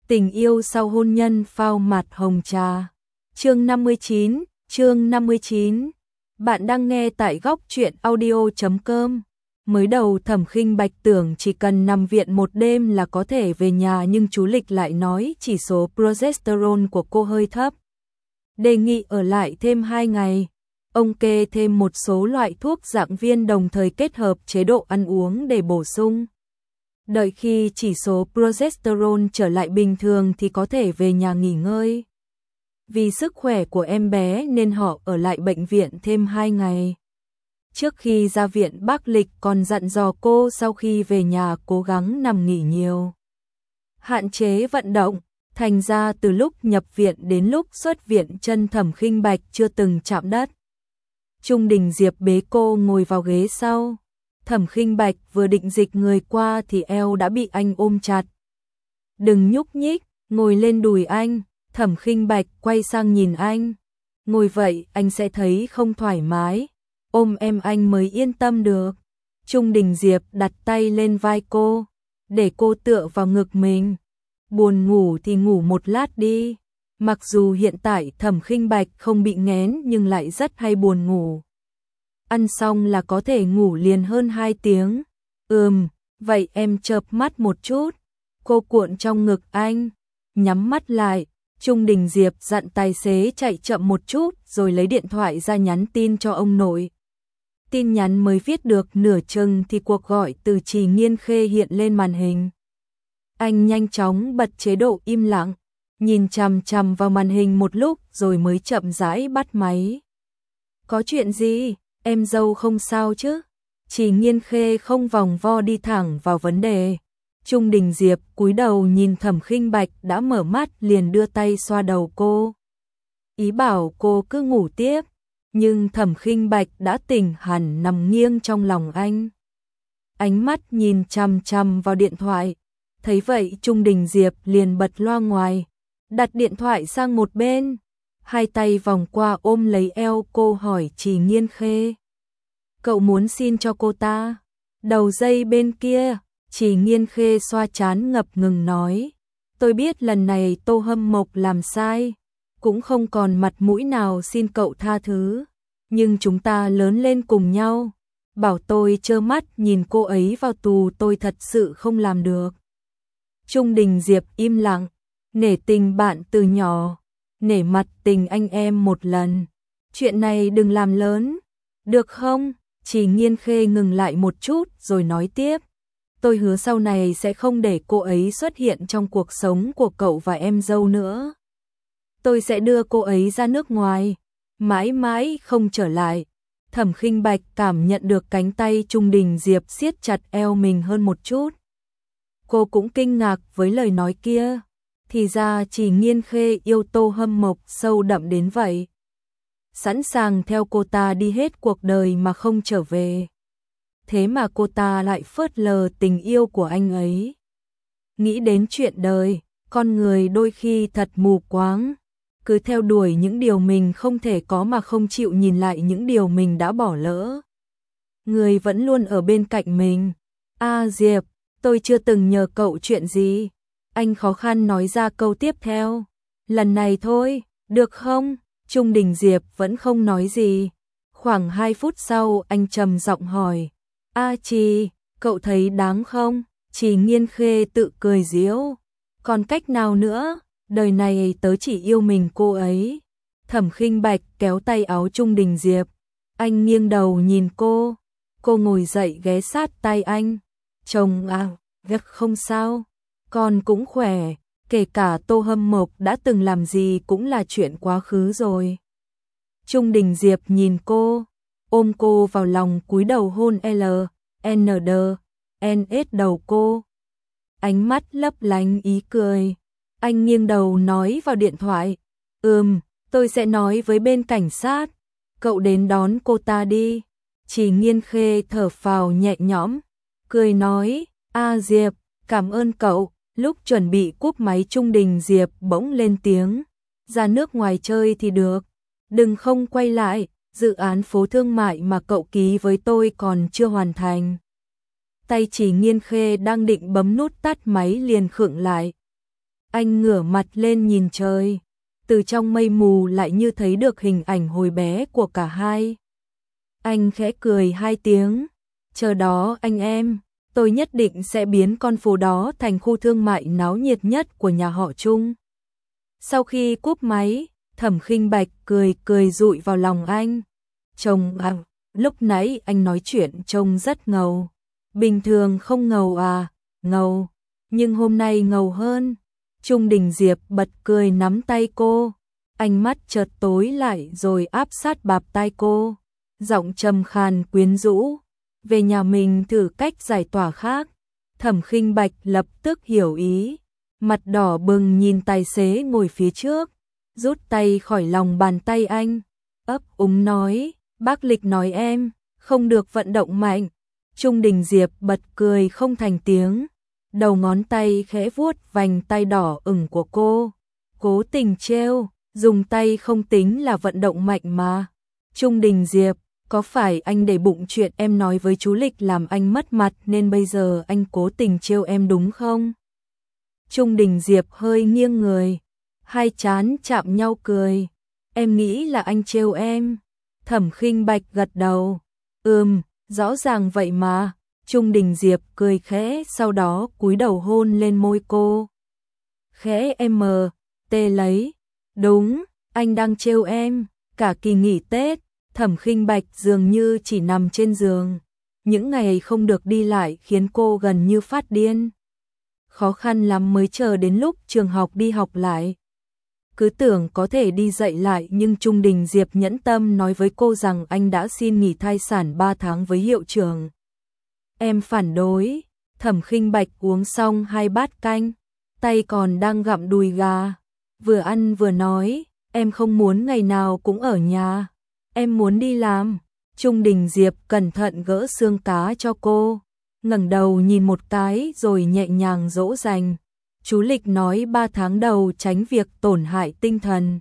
Tình yêu sau hôn nhân phao mặt hồng trà. Chương 59. Bạn đang nghe tại góc truyện audio.com. Mới đầu Thẩm Khinh Bạch tưởng chỉ cần nằm viện một đêm là có thể về nhà, nhưng chú Lịch lại nói chỉ số progesterone của cô hơi thấp, đề nghị ở lại thêm 2 ngày. Ông kê thêm một số loại thuốc dạng viên, đồng thời kết hợp chế độ ăn uống để bổ sung. Đợi khi chỉ số progesterone trở lại bình thường thì có thể về nhà nghỉ ngơi. Vì sức khỏe của em bé nên họ ở lại bệnh viện thêm 2 ngày. Trước khi ra viện, bác Lịch còn dặn dò cô sau khi về nhà cố gắng nằm nghỉ nhiều, hạn chế vận động. Thành ra từ lúc nhập viện đến lúc xuất viện, chân Thẩm Khinh Bạch chưa từng chạm đất. Trung Đình Diệp bế cô ngồi vào ghế sau. Thẩm Khinh Bạch vừa định dịch người qua thì eo đã bị anh ôm chặt. "Đừng nhúc nhích, ngồi lên đùi anh." Thẩm Khinh Bạch quay sang nhìn anh. "Ngồi vậy anh sẽ thấy không thoải mái, ôm em anh mới yên tâm được." Trung Đình Diệp đặt tay lên vai cô, để cô tựa vào ngực mình. "Buồn ngủ thì ngủ một lát đi." Mặc dù hiện tại Thẩm Khinh Bạch không bị nghén nhưng lại rất hay buồn ngủ. Ăn xong là có thể ngủ liền hơn 2 tiếng. Vậy em chợp mắt một chút." Cô cuộn trong ngực anh, nhắm mắt lại. Trung Đình Diệp dặn tài xế chạy chậm một chút rồi lấy điện thoại ra nhắn tin cho ông nội. Tin nhắn mới viết được nửa chừng thì cuộc gọi từ Trì Nghiên Khê hiện lên màn hình. Anh nhanh chóng bật chế độ im lặng, nhìn chằm chằm vào màn hình một lúc rồi mới chậm rãi bắt máy. "Có chuyện gì? Em dâu không sao chứ?" Trì Nghiên Khê không vòng vo đi thẳng vào vấn đề. Trung Đình Diệp cúi đầu nhìn Thẩm Khinh Bạch đã mở mắt liền đưa tay xoa đầu cô, ý bảo cô cứ ngủ tiếp. Nhưng Thẩm Khinh Bạch đã tỉnh hẳn, nằm nghiêng trong lòng anh, ánh mắt nhìn chằm chằm vào điện thoại. Thấy vậy Trung Đình Diệp liền bật loa ngoài, đặt điện thoại sang một bên, hai tay vòng qua ôm lấy eo cô hỏi Trì Nghiên Khê: "Cậu muốn xin cho cô ta?" Đầu dây bên kia, Trì Nghiên Khê xoa trán ngập ngừng nói: "Tôi biết lần này Tô Hâm Mộc làm sai, cũng không còn mặt mũi nào xin cậu tha thứ, nhưng chúng ta lớn lên cùng nhau, bảo tôi trơ mắt nhìn cô ấy vào tù tôi thật sự không làm được." Trung Đình Diệp im lặng, nể tình bạn từ nhỏ, nể mặt tình anh em một lần. "Chuyện này đừng làm lớn, được không?" Trì Nghiên Khê ngừng lại một chút rồi nói tiếp: "Tôi hứa sau này sẽ không để cô ấy xuất hiện trong cuộc sống của cậu và em dâu nữa. Tôi sẽ đưa cô ấy ra nước ngoài, mãi mãi không trở lại." Thẩm Khinh Bạch cảm nhận được cánh tay Trung Đình Diệp siết chặt eo mình hơn một chút. Cô cũng kinh ngạc với lời nói kia. Thì ra Trì Nghiên Khê yêu Tô Hâm Mộc sâu đậm đến vậy, sẵn sàng theo cô ta đi hết cuộc đời mà không trở về. Thế mà cô ta lại phớt lờ tình yêu của anh ấy. Nghĩ đến chuyện đời, con người đôi khi thật mù quáng, cứ theo đuổi những điều mình không thể có mà không chịu nhìn lại những điều mình đã bỏ lỡ. Người vẫn luôn ở bên cạnh mình. Diệp, tôi chưa từng nhờ cậu chuyện gì." Anh khó khăn nói ra câu tiếp theo: "Lần này thôi, được không?" Trung Đình Diệp vẫn không nói gì. Khoảng 2 phút sau anh trầm giọng hỏi: Trì, cậu thấy đáng không?" Trì Nghiên Khê tự cười giễu: "Còn cách nào nữa, đời này tớ chỉ yêu mình cô ấy." Thẩm Khinh Bạch kéo tay áo Trung Đình Diệp. Anh nghiêng đầu nhìn cô. Cô ngồi dậy ghé sát tay anh. "Chồng việc không sao, con cũng khỏe, kể cả Tô Hâm Mộc đã từng làm gì cũng là chuyện quá khứ rồi." Trung Đình Diệp nhìn cô, ôm cô vào lòng cúi đầu hôn LND đầu cô. Ánh mắt lấp lánh ý cười. Anh nghiêng đầu nói vào điện thoại: "Tôi sẽ nói với bên cảnh sát, cậu đến đón cô ta đi." Trì Nghiên Khê thở phào nhẹ nhõm, cười nói: Diệp, cảm ơn cậu." Lúc chuẩn bị cúp máy Trung Đình Diệp bỗng lên tiếng: "Ra nước ngoài chơi thì được, đừng không quay lại, dự án phố thương mại mà cậu ký với tôi còn chưa hoàn thành." Tay Trì Nghiên Khê đang định bấm nút tắt máy liền khựng lại. Anh ngửa mặt lên nhìn trời, từ trong mây mù lại như thấy được hình ảnh hồi bé của cả hai. Anh khẽ cười 2 tiếng, chờ đó anh em, tôi nhất định sẽ biến con phố đó thành khu thương mại náo nhiệt nhất của nhà họ Trung. Sau khi cúp máy, Thẩm Khinh Bạch cười dụi vào lòng anh. Trông à, lúc nãy anh nói chuyện trông rất ngầu. Bình thường không ngầu à, ngầu, nhưng hôm nay ngầu hơn. Trung Đình Diệp bật cười nắm tay cô, ánh mắt chợt tối lại rồi áp sát bạt tai cô, giọng trầm khàn quyến rũ, về nhà mình thử cách giải tỏa khác. Thẩm Khinh Bạch lập tức hiểu ý, mặt đỏ bừng nhìn tài xế ngồi phía trước, rút tay khỏi lòng bàn tay anh, ấp úng nói, bác Lịch nói em không được vận động mạnh. Trung Đình Diệp bật cười không thành tiếng, đầu ngón tay khẽ vuốt vành tay đỏ ửng của cô, cố tình trêu, dùng tay không tính là vận động mạnh mà. Trung Đình Diệp, có phải anh để bụng chuyện em nói với chú Lịch làm anh mất mặt nên bây giờ anh cố tình trêu em đúng không? Trung Đình Diệp hơi nghiêng người, hai trán chạm nhau cười, em nghĩ là anh trêu em. Thẩm Khinh Bạch gật đầu, rõ ràng vậy mà. Trung Đình Diệp cười khẽ, sau đó cúi đầu hôn lên môi cô. Khẽ tê lấy, đúng, anh đang trêu em. Cả kỳ nghỉ Tết, Thẩm Khinh Bạch dường như chỉ nằm trên giường. Những ngày không được đi lại khiến cô gần như phát điên. Khó khăn lắm mới chờ đến lúc trường học đi học lại. Cứ tưởng có thể đi dạy lại nhưng Trung Đình Diệp nhẫn tâm nói với cô rằng anh đã xin nghỉ thai sản 3 tháng với hiệu trưởng. Em phản đối. Thẩm Khinh Bạch uống xong 2 bát canh, tay còn đang gặm đùi gà, vừa ăn vừa nói, em không muốn ngày nào cũng ở nhà, em muốn đi làm. Trung Đình Diệp cẩn thận gỡ xương cá cho cô, ngẩng đầu nhìn một cái rồi nhẹ nhàng dỗ dành. Chú Lịch nói 3 tháng đầu tránh việc tổn hại tinh thần.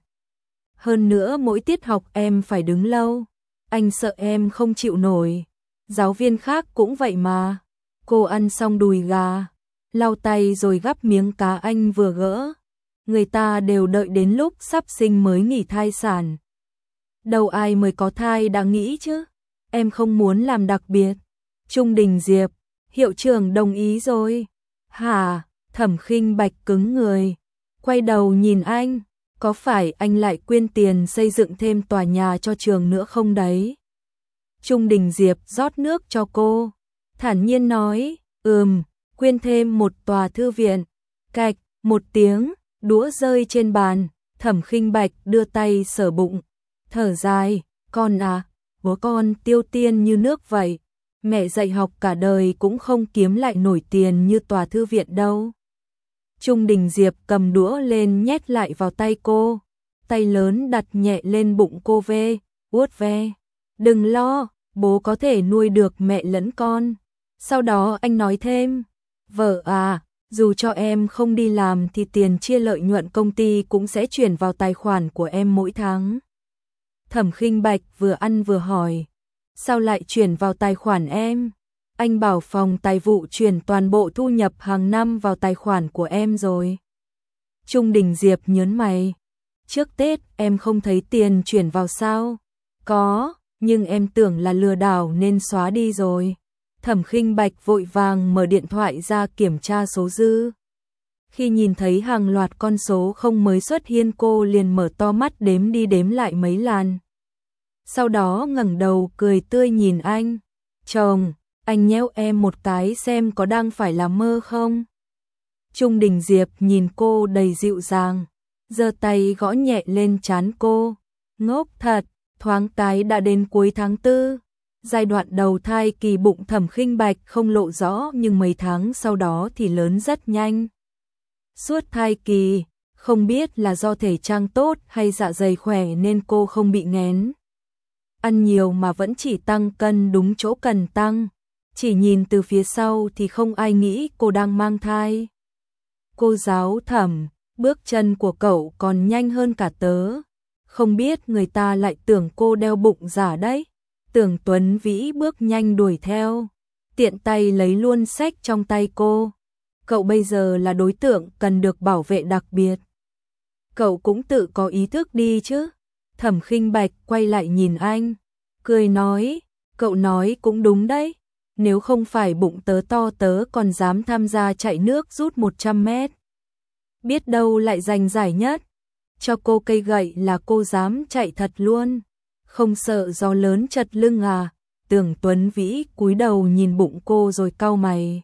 Hơn nữa mỗi tiết học em phải đứng lâu, anh sợ em không chịu nổi. Giáo viên khác cũng vậy mà. Cô ăn xong đùi gà, lau tay rồi gắp miếng cá anh vừa gỡ. Người ta đều đợi đến lúc sắp sinh mới nghỉ thai sản. Đâu ai mới có thai đã nghĩ chứ. Em không muốn làm đặc biệt. Trung Đình Diệp, hiệu trưởng đồng ý rồi. Hả? Thẩm Khinh Bạch cứng người, quay đầu nhìn anh, có phải anh lại quyên tiền xây dựng thêm tòa nhà cho trường nữa không đấy? Trung Đình Diệp rót nước cho cô, thản nhiên nói, quyên thêm một tòa thư viện. Cạch, một tiếng, đũa rơi trên bàn, Thẩm Khinh Bạch đưa tay sờ bụng, thở dài, con à, bố con tiêu tiền như nước vậy, mẹ dạy học cả đời cũng không kiếm lại nổi tiền như tòa thư viện đâu. Trung Đình Diệp cầm đũa lên nhét lại vào tay cô, tay lớn đặt nhẹ lên bụng cô vuốt ve. Đừng lo, bố có thể nuôi được mẹ lẫn con. Sau đó anh nói thêm, vợ à, dù cho em không đi làm thì tiền chia lợi nhuận công ty cũng sẽ chuyển vào tài khoản của em mỗi tháng. Thẩm Khinh Bạch vừa ăn vừa hỏi, sao lại chuyển vào tài khoản em? Anh bảo phòng tài vụ chuyển toàn bộ thu nhập hàng năm vào tài khoản của em rồi. Trung Đình Diệp nhớn mày, trước Tết em không thấy tiền chuyển vào sao? Có, nhưng em tưởng là lừa đảo nên xóa đi rồi. Thẩm Khinh Bạch vội vàng mở điện thoại ra kiểm tra số dư. Khi nhìn thấy hàng loạt con số không mới xuất hiện cô liền mở to mắt đếm đi đếm lại mấy lần. Sau đó ngẩng đầu cười tươi nhìn anh, chồng, anh nhéo em một cái xem có đang phải là mơ không? Trung Đình Diệp nhìn cô đầy dịu dàng, giơ tay gõ nhẹ lên trán cô, ngốc thật, thoáng cái đã đến cuối tháng 4. Giai đoạn đầu thai kỳ bụng Thẩm Khinh Bạch không lộ rõ nhưng mấy tháng sau đó thì lớn rất nhanh. Suốt thai kỳ, không biết là do thể trang tốt hay dạ dày khỏe nên cô không bị nghén. Ăn nhiều mà vẫn chỉ tăng cân đúng chỗ cần tăng. Chỉ nhìn từ phía sau thì không ai nghĩ cô đang mang thai. Cô giáo Thẩm, bước chân của cậu còn nhanh hơn cả tớ. Không biết người ta lại tưởng cô đeo bụng giả đấy. Tưởng Tuấn Vĩ bước nhanh đuổi theo, tiện tay lấy luôn sách trong tay cô. cậu bây giờ là đối tượng cần được bảo vệ đặc biệt. Cậu cũng tự có ý thức đi chứ. Thẩm Khinh Bạch quay lại nhìn anh, cười nói, cậu nói cũng đúng đấy. Nếu không phải bụng tớ to tớ còn dám tham gia chạy nước rút 100 mét. Biết đâu lại giành giải nhất. Cho cô cây gậy là cô dám chạy thật luôn. Không sợ gió lớn chật lưng à? Tưởng Tuấn Vĩ cúi đầu nhìn bụng cô rồi cau mày.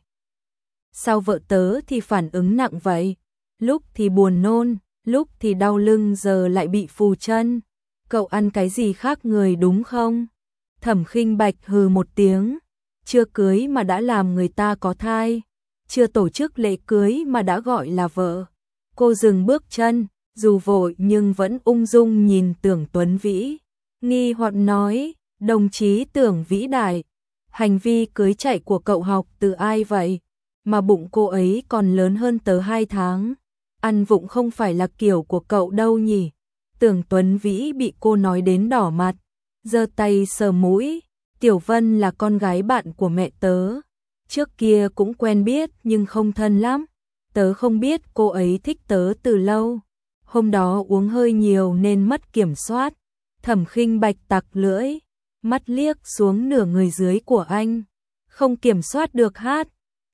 Sao vợ tớ thì phản ứng nặng vậy? Lúc thì buồn nôn, lúc thì đau lưng, giờ lại bị phù chân. Cậu ăn cái gì khác người đúng không? Thẩm Khinh Bạch hừ một tiếng. Chưa cưới mà đã làm người ta có thai. Chưa tổ chức lễ cưới mà đã gọi là vợ. Cô dừng bước chân, dù vội nhưng vẫn ung dung nhìn Tưởng Tuấn Vĩ. Nghi hoặc nói, đồng chí Tưởng vĩ đại, hành vi cưới chạy của cậu học từ ai vậy? Mà bụng cô ấy còn lớn hơn tớ 2 tháng. Ăn vụng không phải là kiểu của cậu đâu nhỉ? Tưởng Tuấn Vĩ bị cô nói đến đỏ mặt, giơ tay sờ mũi. Tiểu Vân là con gái bạn của mẹ tớ. Trước kia cũng quen biết nhưng không thân lắm. Tớ không biết cô ấy thích tớ từ lâu. Hôm đó uống hơi nhiều nên mất kiểm soát. Thẩm Khinh Bạch tặc lưỡi, mắt liếc xuống nửa người dưới của anh. Không kiểm soát được hát.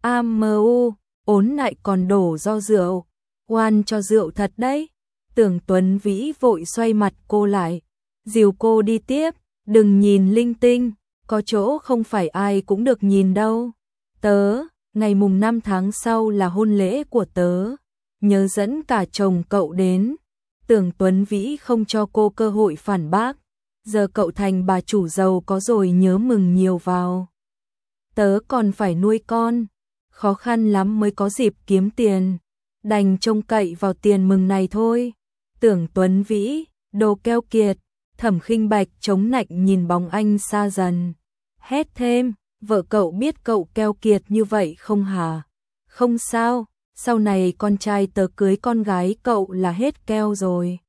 AMU, ốn lại còn đổ do rượu. Oan cho rượu thật đấy. Tưởng Tuấn Vĩ vội xoay mặt cô lại, dìu cô đi tiếp. Đừng nhìn linh tinh, có chỗ không phải ai cũng được nhìn đâu. Tớ, ngày mùng 5 tháng sau là hôn lễ của tớ. Nhớ dẫn cả chồng cậu đến. Tưởng Tuấn Vĩ không cho cô cơ hội phản bác. Giờ cậu thành bà chủ giàu có rồi, nhớ mừng nhiều vào. Tớ còn phải nuôi con. Khó khăn lắm mới có dịp kiếm tiền. Đành trông cậy vào tiền mừng này thôi. Tưởng Tuấn Vĩ, đồ keo kiệt. Thẩm Khinh Bạch chống nạnh nhìn bóng anh xa dần. Hét thêm, vợ cậu biết cậu keo kiệt như vậy không hả? Không sao, sau này con trai tớ cưới con gái cậu là hết keo rồi.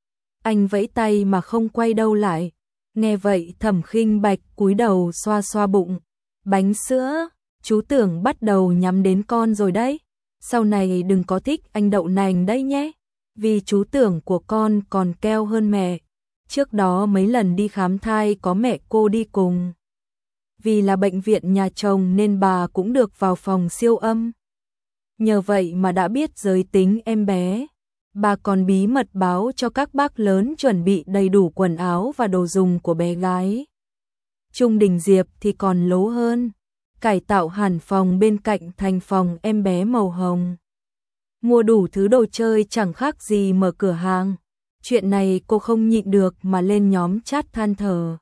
Anh vẫy tay mà không quay đầu lại. Nghe vậy Thẩm Khinh Bạch cúi đầu xoa xoa bụng. Bánh sữa, chú Tưởng bắt đầu nhắm đến con rồi đấy. Sau này đừng có thích anh đậu nành đấy nhé. Vì chú Tưởng của con còn keo hơn mẹ. Trước đó mấy lần đi khám thai có mẹ cô đi cùng. Vì là bệnh viện nhà chồng nên bà cũng được vào phòng siêu âm. Nhờ vậy mà đã biết giới tính em bé. Bà còn bí mật báo cho các bác lớn chuẩn bị đầy đủ quần áo và đồ dùng của bé gái. Trung Đình Diệp thì còn lố hơn. Cải tạo hẳn phòng bên cạnh thành phòng em bé màu hồng. Mua đủ thứ đồ chơi chẳng khác gì mở cửa hàng. Chuyện này cô không nhịn được mà lên nhóm chat than thở.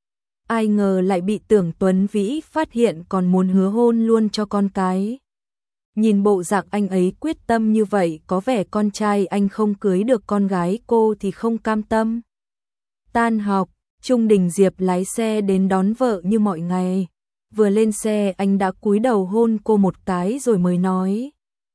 Ai ngờ lại bị Tưởng Tuấn Vĩ phát hiện còn muốn hứa hôn luôn cho con cái. Nhìn bộ dạng anh ấy quyết tâm như vậy, có vẻ con trai anh không cưới được con gái cô thì không cam tâm. Tan học, Trung Đình Diệp lái xe đến đón vợ như mọi ngày. Vừa lên xe anh đã cúi đầu hôn cô một cái rồi mới nói.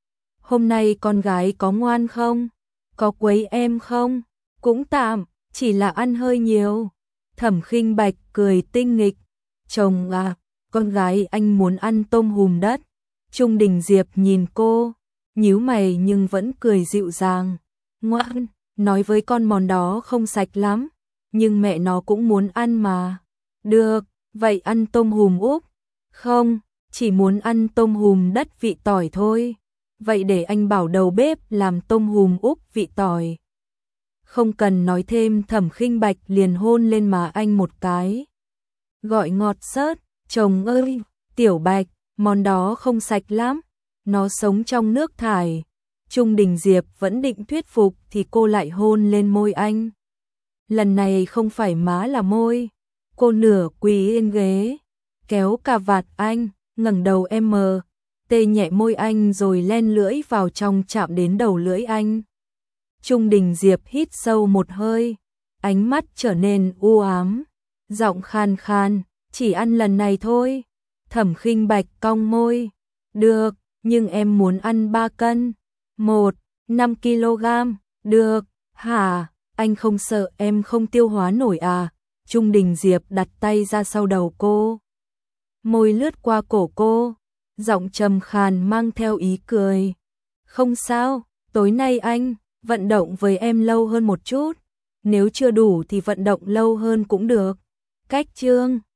Hôm nay con gái có ngoan không? Có quấy em không? Cũng tạm, chỉ là ăn hơi nhiều. Thẩm Khinh Bạch cười tinh nghịch. Chồng à, con gái anh muốn ăn tôm hùm đất. Trung Đình Diệp nhìn cô, nhíu mày nhưng vẫn cười dịu dàng. Ngoan, nói với con món đó không sạch lắm, nhưng mẹ nó cũng muốn ăn mà. Được, vậy ăn tôm hùm úp. Không, chỉ muốn ăn tôm hùm đất vị tỏi thôi. Vậy để anh bảo đầu bếp làm tôm hùm úp vị tỏi. Không cần nói thêm, Thẩm Khinh Bạch liền hôn lên má anh một cái. Gọi ngọt xớt, chồng ơi, Tiểu Bạch, món đó không sạch lắm, nó sống trong nước thải. Trung Đình Diệp vẫn định thuyết phục thì cô lại hôn lên môi anh. Lần này không phải má là môi. Cô nửa quỳ yên ghế, kéo cà vạt anh, ngẩng đầu tê nhẹ môi anh rồi len lưỡi vào trong, chạm đến đầu lưỡi anh. Trung Đình Diệp hít sâu một hơi, ánh mắt trở nên u ám, giọng khan khan, chỉ ăn lần này thôi. Thẩm Khinh Bạch cong môi, được, nhưng em muốn ăn 3 cân. 5 kg, được, hả, anh không sợ em không tiêu hóa nổi à? Trung Đình Diệp đặt tay ra sau đầu cô, môi lướt qua cổ cô, giọng trầm khàn mang theo ý cười. Không sao, tối nay anh vận động với em lâu hơn một chút, nếu chưa đủ thì vận động lâu hơn cũng được. Cách chương